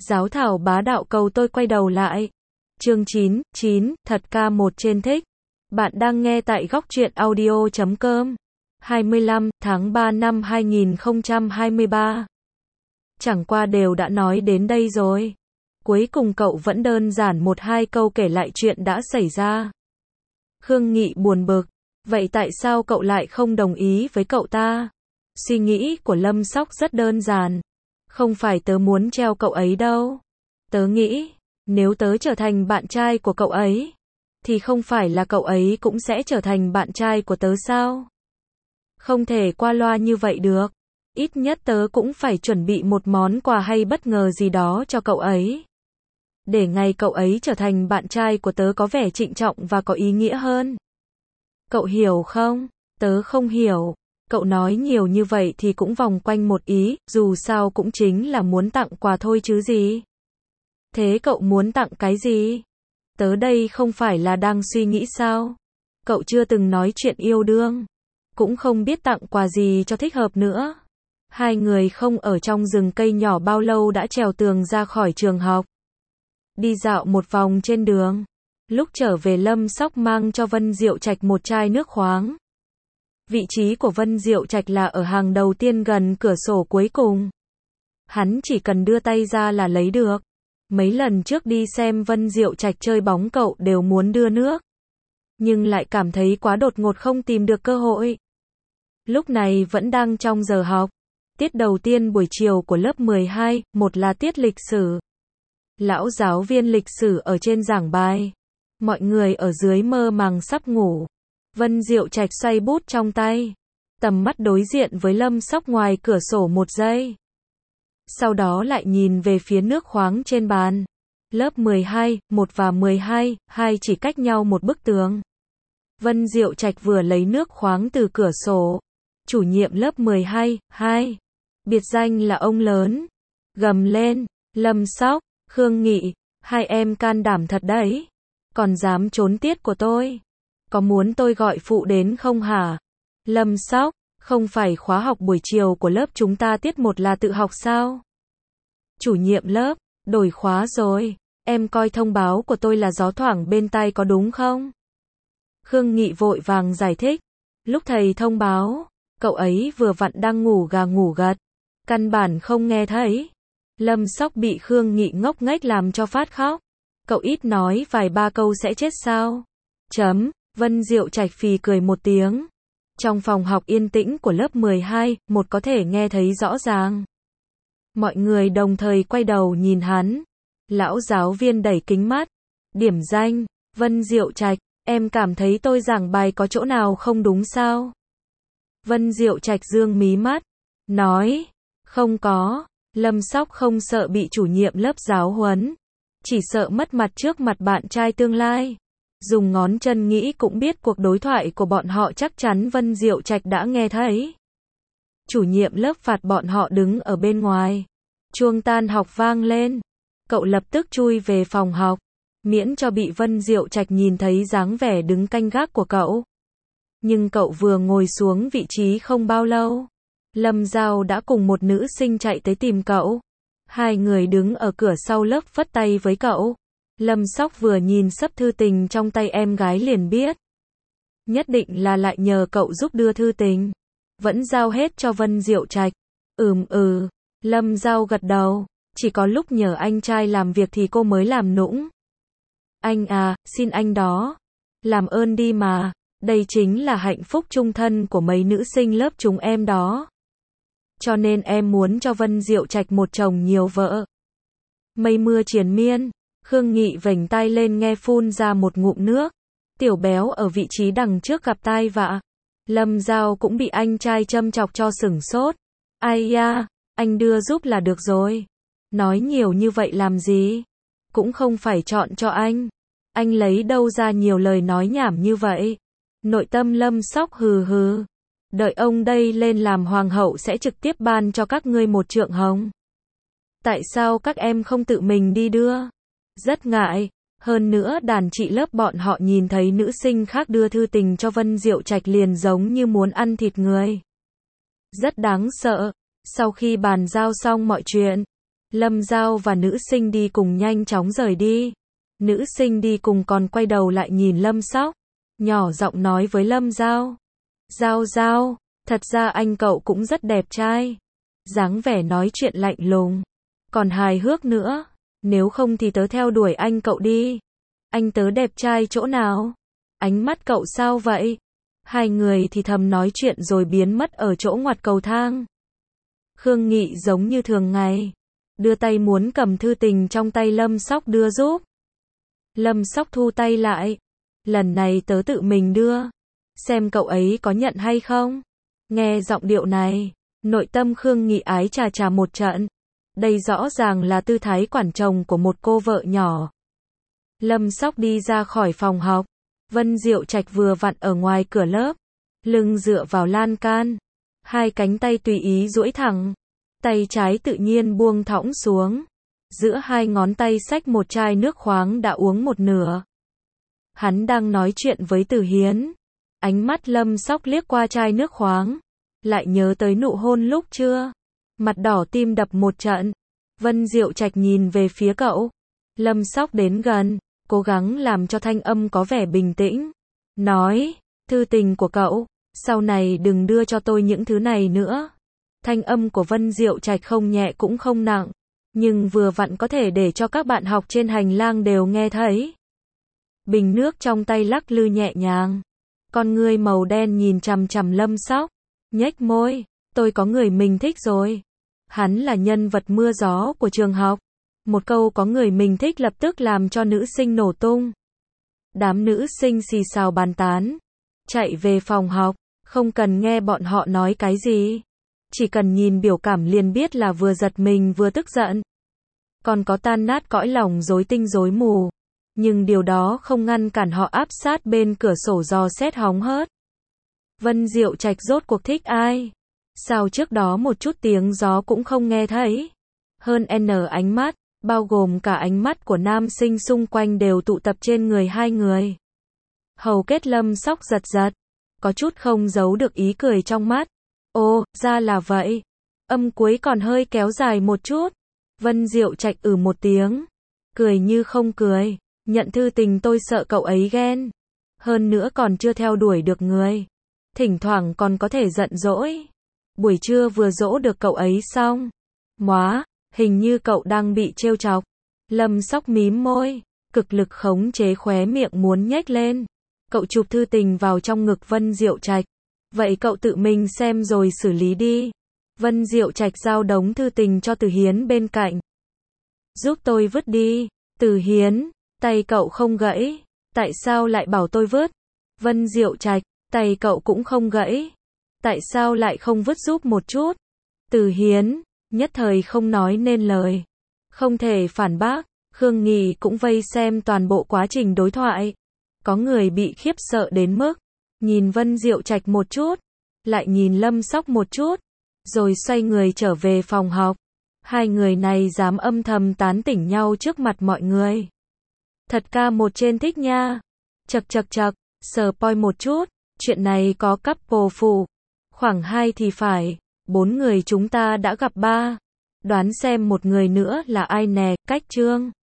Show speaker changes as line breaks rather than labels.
Giáo thảo bá đạo cầu tôi quay đầu lại. Chương 9, thật ca một trên thích. Bạn đang nghe tại góc truyện audio.com. 25 tháng 3 năm 2023. Chẳng qua đều đã nói đến đây rồi. Cuối cùng cậu vẫn đơn giản một hai câu kể lại chuyện đã xảy ra. Khương Nghị buồn bực. Vậy tại sao cậu lại không đồng ý với cậu ta? Suy nghĩ của Lâm Sóc rất đơn giản. Không phải tớ muốn treo cậu ấy đâu. Tớ nghĩ, nếu tớ trở thành bạn trai của cậu ấy, thì không phải là cậu ấy cũng sẽ trở thành bạn trai của tớ sao? Không thể qua loa như vậy được. Ít nhất tớ cũng phải chuẩn bị một món quà hay bất ngờ gì đó cho cậu ấy. Để ngày cậu ấy trở thành bạn trai của tớ có vẻ trịnh trọng và có ý nghĩa hơn. Cậu hiểu không? Tớ không hiểu. Cậu nói nhiều như vậy thì cũng vòng quanh một ý, dù sao cũng chính là muốn tặng quà thôi chứ gì. Thế cậu muốn tặng cái gì? Tớ đây không phải là đang suy nghĩ sao? Cậu chưa từng nói chuyện yêu đương, cũng không biết tặng quà gì cho thích hợp nữa. Hai người không ở trong rừng cây nhỏ bao lâu đã trèo tường ra khỏi trường học. Đi dạo một vòng trên đường. Lúc trở về Lâm Sóc mang cho Vân Diệu Trạch một chai nước khoáng. Vị trí của Vân Diệu Trạch là ở hàng đầu tiên gần cửa sổ cuối cùng. Hắn chỉ cần đưa tay ra là lấy được. Mấy lần trước đi xem Vân Diệu Trạch chơi bóng cậu đều muốn đưa nước. Nhưng lại cảm thấy quá đột ngột không tìm được cơ hội. Lúc này vẫn đang trong giờ học. Tiết đầu tiên buổi chiều của lớp 12, một là tiết lịch sử. Lão giáo viên lịch sử ở trên giảng bài. Mọi người ở dưới mơ màng sắp ngủ. Vân Diệu Trạch xoay bút trong tay. Tầm mắt đối diện với Lâm Sóc ngoài cửa sổ một giây. Sau đó lại nhìn về phía nước khoáng trên bàn. Lớp 12, 1 và 12, 2 chỉ cách nhau một bức tường. Vân Diệu Trạch vừa lấy nước khoáng từ cửa sổ. Chủ nhiệm lớp 12, 2. Biệt danh là ông lớn. Gầm lên. Lâm Sóc, Khương Nghị, hai em can đảm thật đấy. Còn dám trốn tiết của tôi. Có muốn tôi gọi phụ đến không hả? Lâm Sóc, không phải khóa học buổi chiều của lớp chúng ta tiết 1 là tự học sao? Chủ nhiệm lớp, đổi khóa rồi. Em coi thông báo của tôi là gió thoảng bên tai có đúng không? Khương Nghị vội vàng giải thích. Lúc thầy thông báo, cậu ấy vừa vặn đang ngủ gà ngủ gật. Căn bản không nghe thấy. Lâm Sóc bị Khương Nghị ngốc nghếch làm cho phát khóc. Cậu ít nói vài ba câu sẽ chết sao? Vân Diệu Trạch phì cười một tiếng. Trong phòng học yên tĩnh của lớp 12, một có thể nghe thấy rõ ràng. Mọi người đồng thời quay đầu nhìn hắn. Lão giáo viên đẩy kính mắt. Điểm danh, Vân Diệu Trạch, em cảm thấy tôi giảng bài có chỗ nào không đúng sao? Vân Diệu Trạch dương mí mắt. Nói, không có. Lâm Sóc không sợ bị chủ nhiệm lớp giáo huấn. Chỉ sợ mất mặt trước mặt bạn trai tương lai. Dùng ngón chân nghĩ cũng biết cuộc đối thoại của bọn họ chắc chắn Vân Diệu Trạch đã nghe thấy. Chủ nhiệm lớp phạt bọn họ đứng ở bên ngoài. Chuông tan học vang lên. Cậu lập tức chui về phòng học. Miễn cho bị Vân Diệu Trạch nhìn thấy dáng vẻ đứng canh gác của cậu. Nhưng cậu vừa ngồi xuống vị trí không bao lâu. Lâm Giao đã cùng một nữ sinh chạy tới tìm cậu. Hai người đứng ở cửa sau lớp phất tay với cậu. Lâm Sóc vừa nhìn sấp thư tình trong tay em gái liền biết. Nhất định là lại nhờ cậu giúp đưa thư tình. Vẫn giao hết cho Vân Diệu Trạch. Lâm Giao gật đầu. Chỉ có lúc nhờ anh trai làm việc thì cô mới làm nũng. Anh à, xin anh đó. Làm ơn đi mà. Đây chính là hạnh phúc chung thân của mấy nữ sinh lớp chúng em đó. Cho nên em muốn cho Vân Diệu Trạch một chồng nhiều vợ. Mây mưa triền miên. Khương Nghị vểnh tai lên nghe phun ra một ngụm nước. Tiểu béo ở vị trí đằng trước gặp tai vạ. Lâm Giao cũng bị anh trai châm chọc cho sửng sốt. Ai da, anh đưa giúp là được rồi. Nói nhiều như vậy làm gì? Cũng không phải chọn cho anh. Anh lấy đâu ra nhiều lời nói nhảm như vậy? Nội tâm Lâm Sóc hừ hừ. Đợi ông đây lên làm hoàng hậu sẽ trực tiếp ban cho các ngươi một trượng hồng. Tại sao các em không tự mình đi đưa? Rất ngại. Hơn nữa đàn chị lớp bọn họ nhìn thấy nữ sinh khác đưa thư tình cho Vân Diệu Trạch liền giống như muốn ăn thịt người. Rất đáng sợ. Sau khi bàn giao xong mọi chuyện, Lâm Giao và nữ sinh đi cùng nhanh chóng rời đi. Nữ sinh đi cùng còn quay đầu lại nhìn Lâm Sóc, nhỏ giọng nói với Lâm Giao. Giao Giao, thật ra anh cậu cũng rất đẹp trai. Dáng vẻ nói chuyện lạnh lùng, còn hài hước nữa. Nếu không thì tớ theo đuổi anh cậu đi. Anh tớ đẹp trai chỗ nào? Ánh mắt cậu sao vậy? Hai người thì thầm nói chuyện rồi biến mất ở chỗ ngoặt cầu thang. Khương Nghị giống như thường ngày, đưa tay muốn cầm thư tình trong tay Lâm Sóc đưa giúp. Lâm Sóc thu tay lại. Lần này tớ tự mình đưa. Xem cậu ấy có nhận hay không? Nghe giọng điệu này, nội tâm Khương Nghị ái chà chà một trận. Đây rõ ràng là tư thái quản chồng của một cô vợ nhỏ. Lâm Sóc đi ra khỏi phòng học. Vân Diệu Trạch vừa vặn ở ngoài cửa lớp, lưng dựa vào lan can, hai cánh tay tùy ý duỗi thẳng, tay trái tự nhiên buông thõng xuống. Giữa hai ngón tay xách một chai nước khoáng đã uống một nửa. Hắn đang nói chuyện với Từ Hiến. Ánh mắt Lâm Sóc liếc qua chai nước khoáng, lại nhớ tới nụ hôn lúc trưa. Mặt đỏ tim đập một trận. Vân Diệu Trạch nhìn về phía cậu. Lâm Sóc đến gần, cố gắng làm cho thanh âm có vẻ bình tĩnh. Nói, thư tình của cậu, sau này đừng đưa cho tôi những thứ này nữa. Thanh âm của Vân Diệu Trạch không nhẹ cũng không nặng, nhưng vừa vặn có thể để cho các bạn học trên hành lang đều nghe thấy. Bình nước trong tay lắc lư nhẹ nhàng. Con ngươi màu đen nhìn chằm chằm Lâm Sóc, nhếch môi, tôi có người mình thích rồi. Hắn là nhân vật mưa gió của trường học. Một câu có người mình thích lập tức làm cho nữ sinh nổ tung. Đám nữ sinh xì xào bàn tán, chạy về phòng học, không cần nghe bọn họ nói cái gì. Chỉ cần nhìn biểu cảm liền biết là vừa giật mình vừa tức giận. Còn có tan nát cõi lòng rối tinh rối mù. Nhưng điều đó không ngăn cản họ áp sát bên cửa sổ dò xét hóng hớt. Vân Diệu Trạch rốt cuộc thích ai? Sao trước đó một chút tiếng gió cũng không nghe thấy? Hơn N ánh mắt, bao gồm cả ánh mắt của nam sinh xung quanh đều tụ tập trên người hai người. Hầu kết Lâm Sóc giật giật, có chút không giấu được ý cười trong mắt. Ồ, ra là vậy. Âm cuối còn hơi kéo dài một chút. Vân Diệu Trạch một tiếng, cười như không cười. Nhận thư tình tôi sợ cậu ấy ghen. Hơn nữa còn chưa theo đuổi được người. Thỉnh thoảng còn có thể giận dỗi. Buổi trưa vừa dỗ được cậu ấy xong. Móa, hình như cậu đang bị trêu chọc. Lâm Sóc mím môi, cực lực khống chế khóe miệng muốn nhếch lên. Cậu chụp thư tình vào trong ngực Vân Diệu Trạch. Vậy cậu tự mình xem rồi xử lý đi. Vân Diệu Trạch giao đống thư tình cho Từ Hiến bên cạnh. Giúp tôi vứt đi. Từ Hiến, tay cậu không gãy. Tại sao lại bảo tôi vứt? Vân Diệu Trạch, tay cậu cũng không gãy. Tại sao lại không vứt giúp một chút? Từ Hiến, nhất thời không nói nên lời. Không thể phản bác, Khương Nghị cũng vây xem toàn bộ quá trình đối thoại. Có người bị khiếp sợ đến mức nhìn Vân Diệu Trạch một chút, lại nhìn Lâm Sóc một chút, rồi xoay người trở về phòng học. Hai người này dám âm thầm tán tỉnh nhau trước mặt mọi người. Thật ca một trên thích nha. Chậc chậc chậc, spoil một chút, chuyện này có couple phụ. Khoảng 2 thì phải, 4 người chúng ta đã gặp 3. Đoán xem một người nữa là ai nè, cách chương.